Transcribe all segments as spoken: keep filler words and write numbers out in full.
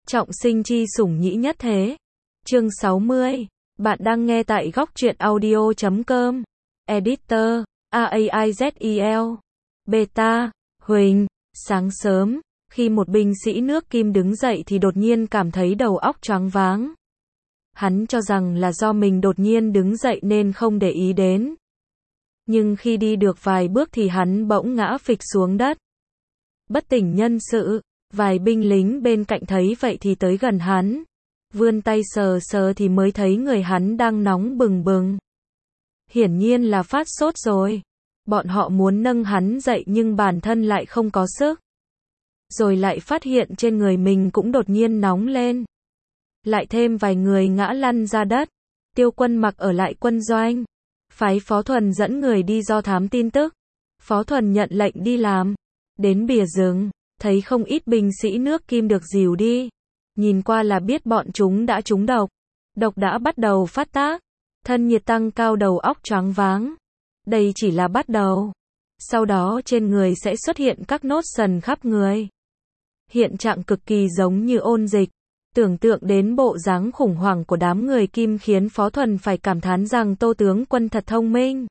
Trọng sinh chi sủng nhĩ nhất thế. Chương sáu mươi. Bạn đang nghe tại góc truyện audio chấm com. Editor, A A I Z E L. Beta, Huỳnh. Sáng sớm, khi một binh sĩ nước Kim đứng dậy thì đột nhiên cảm thấy đầu óc choáng váng. Hắn cho rằng là do mình đột nhiên đứng dậy nên không để ý đến. Nhưng khi đi được vài bước thì hắn bỗng ngã phịch xuống đất. Bất tỉnh nhân sự, vài binh lính bên cạnh thấy vậy thì tới gần hắn. Vươn tay sờ sờ thì mới thấy người hắn đang nóng bừng bừng. Hiển nhiên là phát sốt rồi. Bọn họ muốn nâng hắn dậy nhưng bản thân lại không có sức. Rồi lại phát hiện trên người mình cũng đột nhiên nóng lên. Lại thêm vài người ngã lăn ra đất. Tiêu Quân Mặc ở lại quân doanh. Phái Phó Thuần dẫn người đi do thám tin tức. Phó Thuần nhận lệnh đi làm. Đến bìa rừng, thấy không ít binh sĩ nước Kim được dìu đi. Nhìn qua là biết bọn chúng đã trúng độc. Độc đã bắt đầu phát tác. Thân nhiệt tăng cao, đầu óc choáng váng. Đây chỉ là bắt đầu. Sau đó trên người sẽ xuất hiện các nốt sần khắp người. Hiện trạng cực kỳ giống như ôn dịch. Tưởng tượng đến bộ dáng khủng hoảng của đám người Kim khiến Phó Thuần phải cảm thán rằng Tô tướng quân thật thông minh.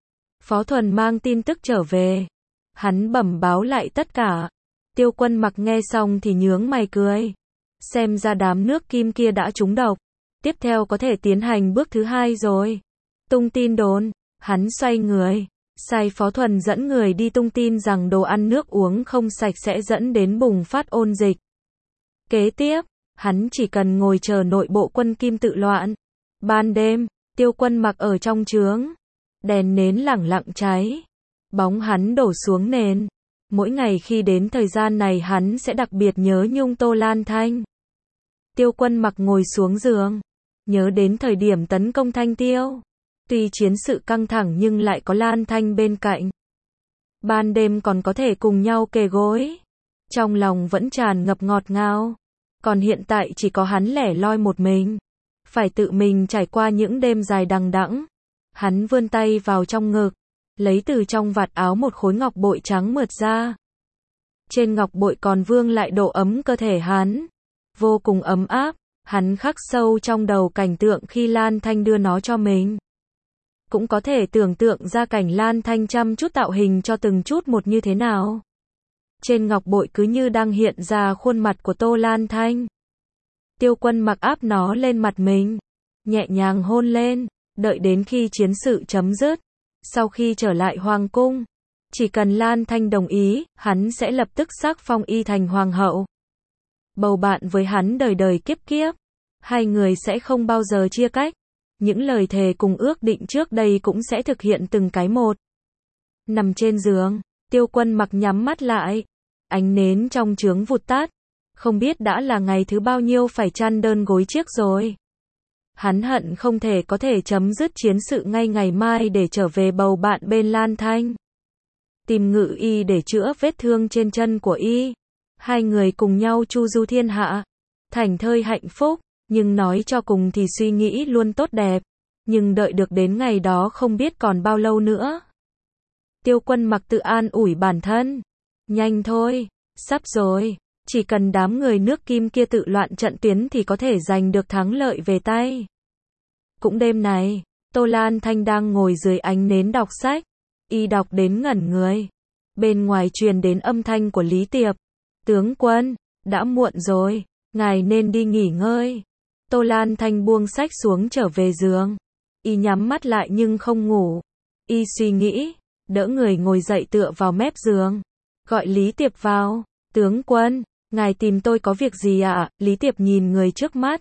Phó Thuần mang tin tức trở về. Hắn bẩm báo lại tất cả. Tiêu Quân Mặc nghe xong thì nhướng mày cười. Xem ra đám nước Kim kia đã trúng độc. Tiếp theo có thể tiến hành bước thứ hai rồi. Tung tin đồn. Hắn xoay người. Sai Phó Thuần dẫn người đi tung tin rằng đồ ăn nước uống không sạch sẽ dẫn đến bùng phát ôn dịch. Kế tiếp, hắn chỉ cần ngồi chờ nội bộ quân Kim tự loạn. Ban đêm, Tiêu Quân Mặc ở trong trướng. Đèn nến lẳng lặng cháy. Bóng hắn đổ xuống nền. Mỗi ngày khi đến thời gian này hắn sẽ đặc biệt nhớ nhung Tô Lan Thanh. Tiêu Quân Mặc ngồi xuống giường. Nhớ đến thời điểm tấn công Thanh Tiêu. Tuy chiến sự căng thẳng nhưng lại có Lan Thanh bên cạnh. Ban đêm còn có thể cùng nhau kề gối. Trong lòng vẫn tràn ngập ngọt ngào. Còn hiện tại chỉ có hắn lẻ loi một mình. Phải tự mình trải qua những đêm dài đằng đẵng. Hắn vươn tay vào trong ngực. Lấy từ trong vạt áo một khối ngọc bội trắng mượt ra. Trên ngọc bội còn vương lại độ ấm cơ thể hắn. Vô cùng ấm áp. Hắn khắc sâu trong đầu cảnh tượng khi Lan Thanh đưa nó cho mình. Cũng có thể tưởng tượng ra cảnh Lan Thanh chăm chút tạo hình cho từng chút một như thế nào. Trên ngọc bội cứ như đang hiện ra khuôn mặt của Tô Lan Thanh. Tiêu Quân Mặc áp nó lên mặt mình. Nhẹ nhàng hôn lên. Đợi đến khi chiến sự chấm dứt. Sau khi trở lại hoàng cung. Chỉ cần Lan Thanh đồng ý, hắn sẽ lập tức sắc phong y thành hoàng hậu. Bầu bạn với hắn đời đời kiếp kiếp. Hai người sẽ không bao giờ chia cách. Những lời thề cùng ước định trước đây cũng sẽ thực hiện từng cái một. Nằm trên giường, Tiêu Quân Mặc nhắm mắt lại. Ánh nến trong trướng vụt tắt. Không biết đã là ngày thứ bao nhiêu phải chăn đơn gối chiếc rồi. Hắn hận không thể có thể chấm dứt chiến sự ngay ngày mai để trở về bầu bạn bên Lan Thanh. Tìm ngự y để chữa vết thương trên chân của y. Hai người cùng nhau chu du thiên hạ. Thành thơi hạnh phúc. Nhưng nói cho cùng thì suy nghĩ luôn tốt đẹp. Nhưng đợi được đến ngày đó không biết còn bao lâu nữa. Tiêu Quân Mặc tự an ủi bản thân. Nhanh thôi, sắp rồi. Chỉ cần đám người nước Kim kia tự loạn trận tuyến thì có thể giành được thắng lợi về tay. Cũng đêm này, Tô Lan Thanh đang ngồi dưới ánh nến đọc sách. Y đọc đến ngẩn người. Bên ngoài truyền đến âm thanh của Lý Tiệp. Tướng quân, đã muộn rồi, ngài nên đi nghỉ ngơi. Tô Lan Thanh buông sách xuống trở về giường. Y nhắm mắt lại nhưng không ngủ. Y suy nghĩ, đỡ người ngồi dậy tựa vào mép giường. Gọi Lý Tiệp vào. Tướng quân, ngài tìm tôi có việc gì ạ? À? Lý Tiệp nhìn người trước mắt.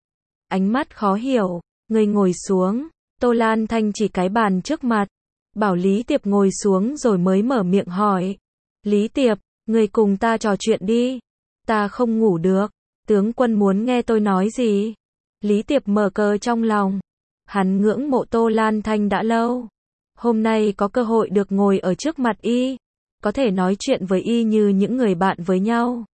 Ánh mắt khó hiểu. Người ngồi xuống. Tô Lan Thanh chỉ cái bàn trước mặt. Bảo Lý Tiệp ngồi xuống rồi mới mở miệng hỏi. Lý Tiệp, người cùng ta trò chuyện đi. Ta không ngủ được. Tướng quân muốn nghe tôi nói gì? Lý Tiệp mở cờ trong lòng. Hắn ngưỡng mộ Tô Lan Thanh đã lâu. Hôm nay có cơ hội được ngồi ở trước mặt y. Có thể nói chuyện với y như những người bạn với nhau.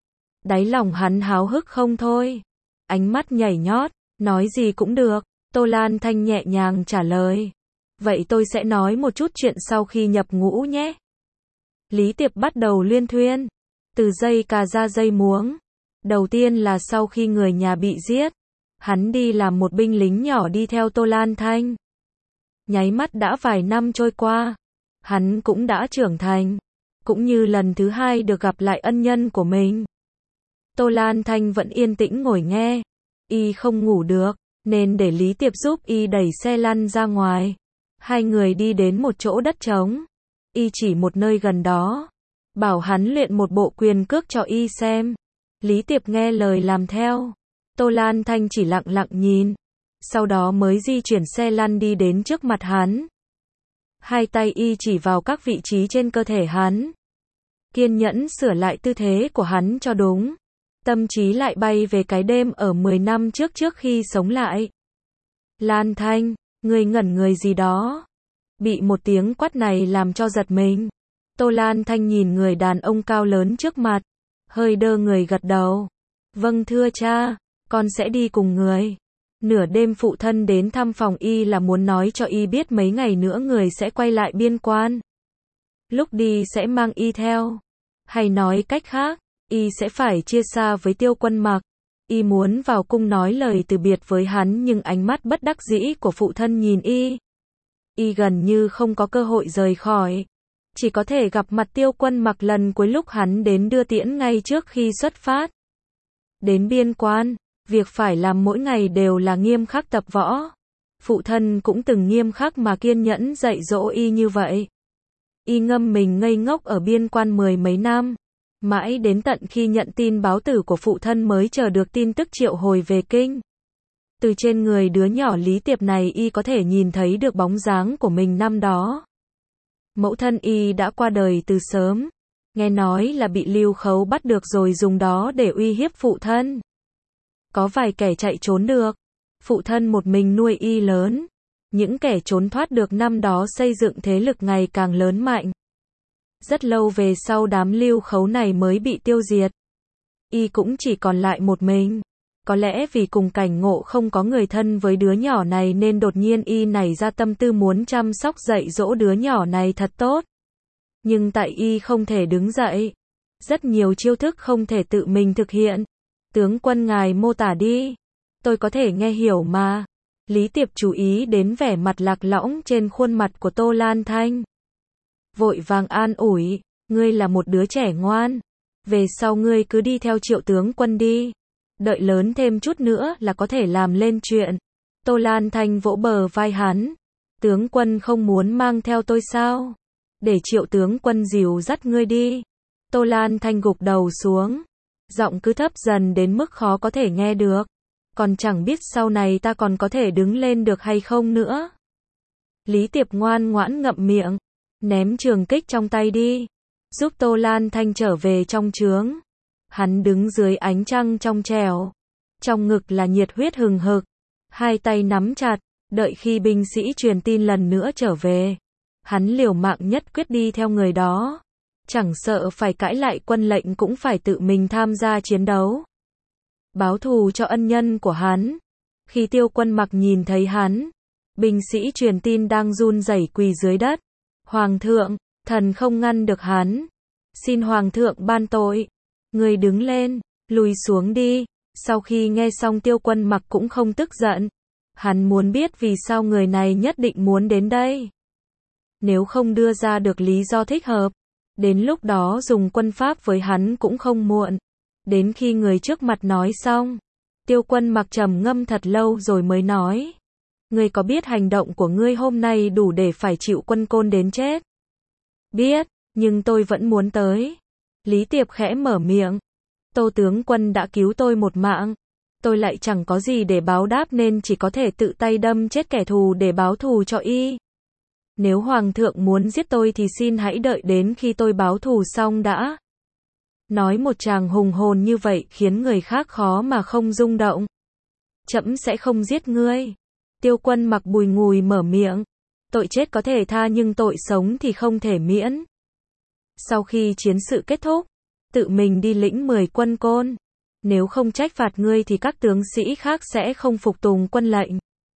Đáy lòng hắn háo hức không thôi. Ánh mắt nhảy nhót. Nói gì cũng được. Tô Lan Thanh nhẹ nhàng trả lời. Vậy tôi sẽ nói một chút chuyện sau khi nhập ngũ nhé. Lý Tiệp bắt đầu luyên thuyên. Từ dây cà ra dây muống. Đầu tiên là sau khi người nhà bị giết, hắn đi làm một binh lính nhỏ đi theo Tô Lan Thanh. Nháy mắt đã vài năm trôi qua, hắn cũng đã trưởng thành, cũng như lần thứ hai được gặp lại ân nhân của mình. Tô Lan Thanh vẫn yên tĩnh ngồi nghe, y không ngủ được, nên để Lý Tiệp giúp y đẩy xe lăn ra ngoài. Hai người đi đến một chỗ đất trống, y chỉ một nơi gần đó, bảo hắn luyện một bộ quyền cước cho y xem. Lý Tiệp nghe lời làm theo. Tô Lan Thanh chỉ lặng lặng nhìn, sau đó mới di chuyển xe lăn đi đến trước mặt hắn. Hai tay y chỉ vào các vị trí trên cơ thể hắn, kiên nhẫn sửa lại tư thế của hắn cho đúng. Tâm trí lại bay về cái đêm ở mười năm trước trước khi sống lại. Lan Thanh, người ngẩn người gì đó? Bị một tiếng quát này làm cho giật mình. Tô Lan Thanh nhìn người đàn ông cao lớn trước mặt, hơi đơ người gật đầu. Vâng thưa cha, con sẽ đi cùng người. Nửa đêm phụ thân đến thăm phòng y là muốn nói cho y biết mấy ngày nữa người sẽ quay lại biên quan. Lúc đi sẽ mang y theo. Hay nói cách khác, y sẽ phải chia xa với Tiêu Quân Mặc. Y muốn vào cung nói lời từ biệt với hắn nhưng ánh mắt bất đắc dĩ của phụ thân nhìn y. Y gần như không có cơ hội rời khỏi. Chỉ có thể gặp mặt Tiêu Quân Mặc lần cuối lúc hắn đến đưa tiễn ngay trước khi xuất phát. Đến biên quan, việc phải làm mỗi ngày đều là nghiêm khắc tập võ. Phụ thân cũng từng nghiêm khắc mà kiên nhẫn dạy dỗ y như vậy. Y ngâm mình ngây ngốc ở biên quan mười mấy năm. Mãi đến tận khi nhận tin báo tử của phụ thân mới chờ được tin tức triệu hồi về kinh. Từ trên người đứa nhỏ Lý Tiệp này y có thể nhìn thấy được bóng dáng của mình năm đó. Mẫu thân y đã qua đời từ sớm. Nghe nói là bị Lưu Khấu bắt được rồi dùng đó để uy hiếp phụ thân. Có vài kẻ chạy trốn được. Phụ thân một mình nuôi y lớn. Những kẻ trốn thoát được năm đó xây dựng thế lực ngày càng lớn mạnh. Rất lâu về sau đám Lưu Khấu này mới bị tiêu diệt. Y cũng chỉ còn lại một mình. Có lẽ vì cùng cảnh ngộ không có người thân với đứa nhỏ này nên đột nhiên y nảy ra tâm tư muốn chăm sóc dạy dỗ đứa nhỏ này thật tốt. Nhưng tại y không thể đứng dậy. Rất nhiều chiêu thức không thể tự mình thực hiện. Tướng quân ngài mô tả đi. Tôi có thể nghe hiểu mà. Lý Tiệp chú ý đến vẻ mặt lạc lõng trên khuôn mặt của Tô Lan Thanh. Vội vàng an ủi, ngươi là một đứa trẻ ngoan. Về sau ngươi cứ đi theo Triệu tướng quân đi. Đợi lớn thêm chút nữa là có thể làm lên chuyện. Tô Lan Thanh vỗ bờ vai hắn. Tướng quân không muốn mang theo tôi sao? Để Triệu tướng quân dìu dắt ngươi đi. Tô Lan Thanh gục đầu xuống. Giọng cứ thấp dần đến mức khó có thể nghe được. Còn chẳng biết sau này ta còn có thể đứng lên được hay không nữa. Lý Tiệp ngoan ngoãn ngậm miệng. Ném trường kích trong tay đi. Giúp Tô Lan Thanh trở về trong trướng. Hắn đứng dưới ánh trăng trong trẻo. Trong ngực là nhiệt huyết hừng hực. Hai tay nắm chặt. Đợi khi binh sĩ truyền tin lần nữa trở về. Hắn liều mạng nhất quyết đi theo người đó. Chẳng sợ phải cãi lại quân lệnh cũng phải tự mình tham gia chiến đấu. Báo thù cho ân nhân của hắn. Khi Tiêu Quân Mặc nhìn thấy hắn. Binh sĩ truyền tin đang run rẩy quỳ dưới đất. Hoàng thượng, thần không ngăn được hắn. Xin Hoàng thượng ban tội. Người đứng lên, lùi xuống đi. Sau khi nghe xong Tiêu Quân Mặc cũng không tức giận. Hắn muốn biết vì sao người này nhất định muốn đến đây. Nếu không đưa ra được lý do thích hợp, đến lúc đó dùng quân pháp với hắn cũng không muộn. Đến khi người trước mặt nói xong, Tiêu Quân Mặc trầm ngâm thật lâu rồi mới nói. Ngươi có biết hành động của ngươi hôm nay đủ để phải chịu quân côn đến chết? Biết, nhưng tôi vẫn muốn tới. Lý Tiệp khẽ mở miệng. Tô tướng quân đã cứu tôi một mạng. Tôi lại chẳng có gì để báo đáp nên chỉ có thể tự tay đâm chết kẻ thù để báo thù cho y. Nếu Hoàng thượng muốn giết tôi thì xin hãy đợi đến khi tôi báo thù xong đã. Nói một tràng hùng hồn như vậy khiến người khác khó mà không rung động. Trẫm sẽ không giết ngươi. Tiêu Quân Mặc bùi ngùi mở miệng. Tội chết có thể tha nhưng tội sống thì không thể miễn. Sau khi chiến sự kết thúc, tự mình đi lĩnh mười quân côn. Nếu không trách phạt ngươi thì các tướng sĩ khác sẽ không phục tùng quân lệnh.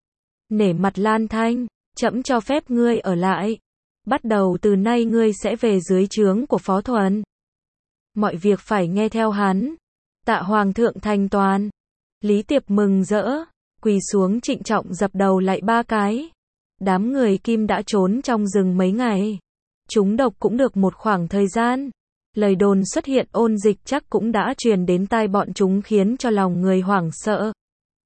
Nể mặt Lan Thanh, trẫm cho phép ngươi ở lại. Bắt đầu từ nay ngươi sẽ về dưới trướng của Phó Thuần. Mọi việc phải nghe theo hắn. Tạ Hoàng thượng thành toàn. Lý Tiệp mừng rỡ, quỳ xuống trịnh trọng dập đầu lạy ba cái. Đám người Kim đã trốn trong rừng mấy ngày. Chúng độc cũng được một khoảng thời gian. Lời đồn xuất hiện ôn dịch chắc cũng đã truyền đến tai bọn chúng khiến cho lòng người hoảng sợ.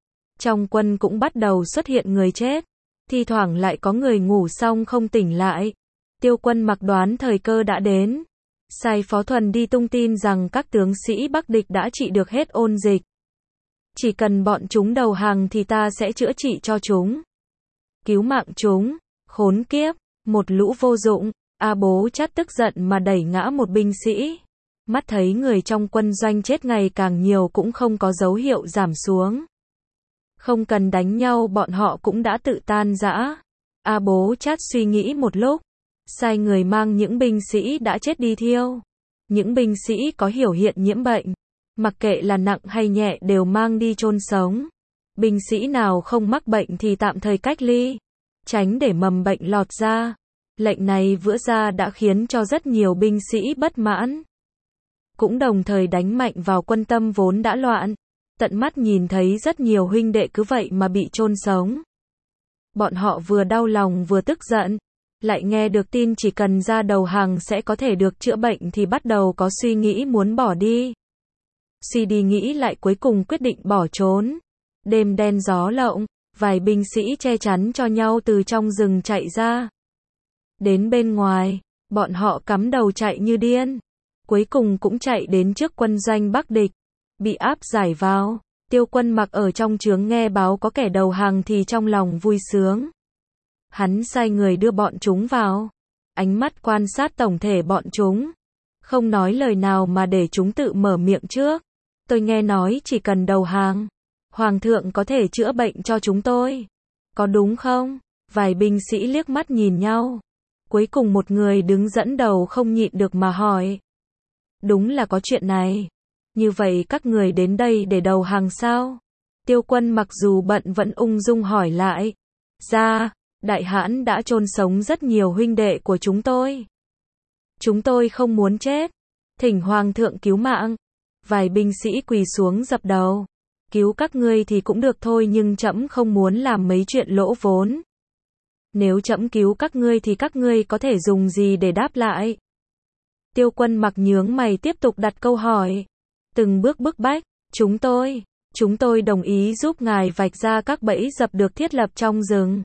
Trong quân cũng bắt đầu xuất hiện người chết. Thi thoảng lại có người ngủ xong không tỉnh lại. Tiêu Quân Mặc đoán thời cơ đã đến. Sai Phó Thuần đi tung tin rằng các tướng sĩ Bắc địch đã trị được hết ôn dịch. Chỉ cần bọn chúng đầu hàng thì ta sẽ chữa trị cho chúng. Cứu mạng chúng. Khốn kiếp. Một lũ vô dụng. A Bố Chát tức giận mà đẩy ngã một binh sĩ. Mắt thấy người trong quân doanh chết ngày càng nhiều cũng không có dấu hiệu giảm xuống. Không cần đánh nhau bọn họ cũng đã tự tan rã. A Bố Chát suy nghĩ một lúc. Sai người mang những binh sĩ đã chết đi thiêu. Những binh sĩ có biểu hiện nhiễm bệnh. Mặc kệ là nặng hay nhẹ đều mang đi chôn sống. Binh sĩ nào không mắc bệnh thì tạm thời cách ly. Tránh để mầm bệnh lọt ra. Lệnh này vừa ra đã khiến cho rất nhiều binh sĩ bất mãn. Cũng đồng thời đánh mạnh vào quân tâm vốn đã loạn. Tận mắt nhìn thấy rất nhiều huynh đệ cứ vậy mà bị chôn sống. Bọn họ vừa đau lòng vừa tức giận. Lại nghe được tin chỉ cần ra đầu hàng sẽ có thể được chữa bệnh thì bắt đầu có suy nghĩ muốn bỏ đi. Suy đi nghĩ lại cuối cùng quyết định bỏ trốn. Đêm đen gió lộng, vài binh sĩ che chắn cho nhau từ trong rừng chạy ra. Đến bên ngoài, bọn họ cắm đầu chạy như điên. Cuối cùng cũng chạy đến trước quân doanh Bắc địch. Bị áp giải vào. Tiêu Quân Mặc ở trong trướng nghe báo có kẻ đầu hàng thì trong lòng vui sướng. Hắn sai người đưa bọn chúng vào. Ánh mắt quan sát tổng thể bọn chúng. Không nói lời nào mà để chúng tự mở miệng trước. Tôi nghe nói chỉ cần đầu hàng, Hoàng thượng có thể chữa bệnh cho chúng tôi. Có đúng không? Vài binh sĩ liếc mắt nhìn nhau. Cuối cùng một người đứng dẫn đầu không nhịn được mà hỏi. Đúng là có chuyện này. Như vậy các người đến đây để đầu hàng sao? Tiêu Quân mặc dù bận vẫn ung dung hỏi lại. Dạ, Đại Hãn đã chôn sống rất nhiều huynh đệ của chúng tôi. Chúng tôi không muốn chết. Thỉnh Hoàng thượng cứu mạng. Vài binh sĩ quỳ xuống dập đầu. Cứu các ngươi thì cũng được thôi nhưng trẫm không muốn làm mấy chuyện lỗ vốn. Nếu trẫm cứu các ngươi thì các ngươi có thể dùng gì để đáp lại? Tiêu Quân mặc nhướng mày tiếp tục đặt câu hỏi. Từng bước bức bách, chúng tôi, chúng tôi đồng ý giúp ngài vạch ra các bẫy dập được thiết lập trong rừng.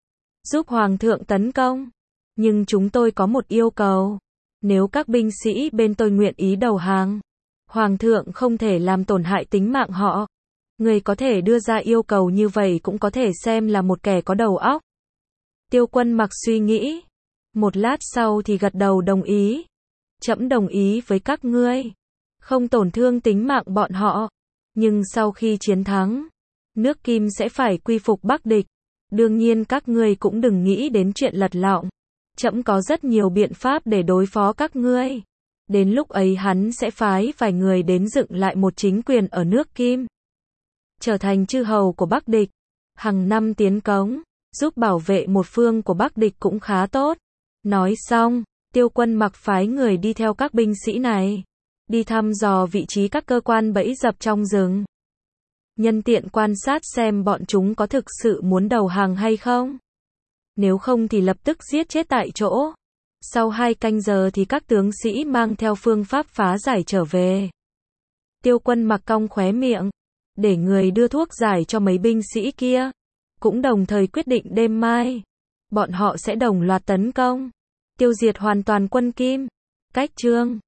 Giúp Hoàng thượng tấn công. Nhưng chúng tôi có một yêu cầu. Nếu các binh sĩ bên tôi nguyện ý đầu hàng, Hoàng thượng không thể làm tổn hại tính mạng họ. Người có thể đưa ra yêu cầu như vậy cũng có thể xem là một kẻ có đầu óc. Tiêu Quân mặc suy nghĩ. Một lát sau thì gật đầu đồng ý. Trẫm đồng ý với các ngươi. Không tổn thương tính mạng bọn họ. Nhưng sau khi chiến thắng, nước Kim sẽ phải quy phục Bắc địch. Đương nhiên các ngươi cũng đừng nghĩ đến chuyện lật lọng. Trẫm có rất nhiều biện pháp để đối phó các ngươi. Đến lúc ấy hắn sẽ phái vài người đến dựng lại một chính quyền ở nước Kim. Trở thành chư hầu của Bắc địch. Hàng năm tiến cống, giúp bảo vệ một phương của Bắc địch cũng khá tốt. Nói xong, Tiêu Quân mặc phái người đi theo các binh sĩ này. Đi thăm dò vị trí các cơ quan bẫy dập trong rừng. Nhân tiện quan sát xem bọn chúng có thực sự muốn đầu hàng hay không. Nếu không thì lập tức giết chết tại chỗ. Sau hai canh giờ thì các tướng sĩ mang theo phương pháp phá giải trở về. Tiêu Quân mặc cong khóe miệng. Để người đưa thuốc giải cho mấy binh sĩ kia. Cũng đồng thời quyết định đêm mai. Bọn họ sẽ đồng loạt tấn công. Tiêu diệt hoàn toàn quân Kim. Cách chương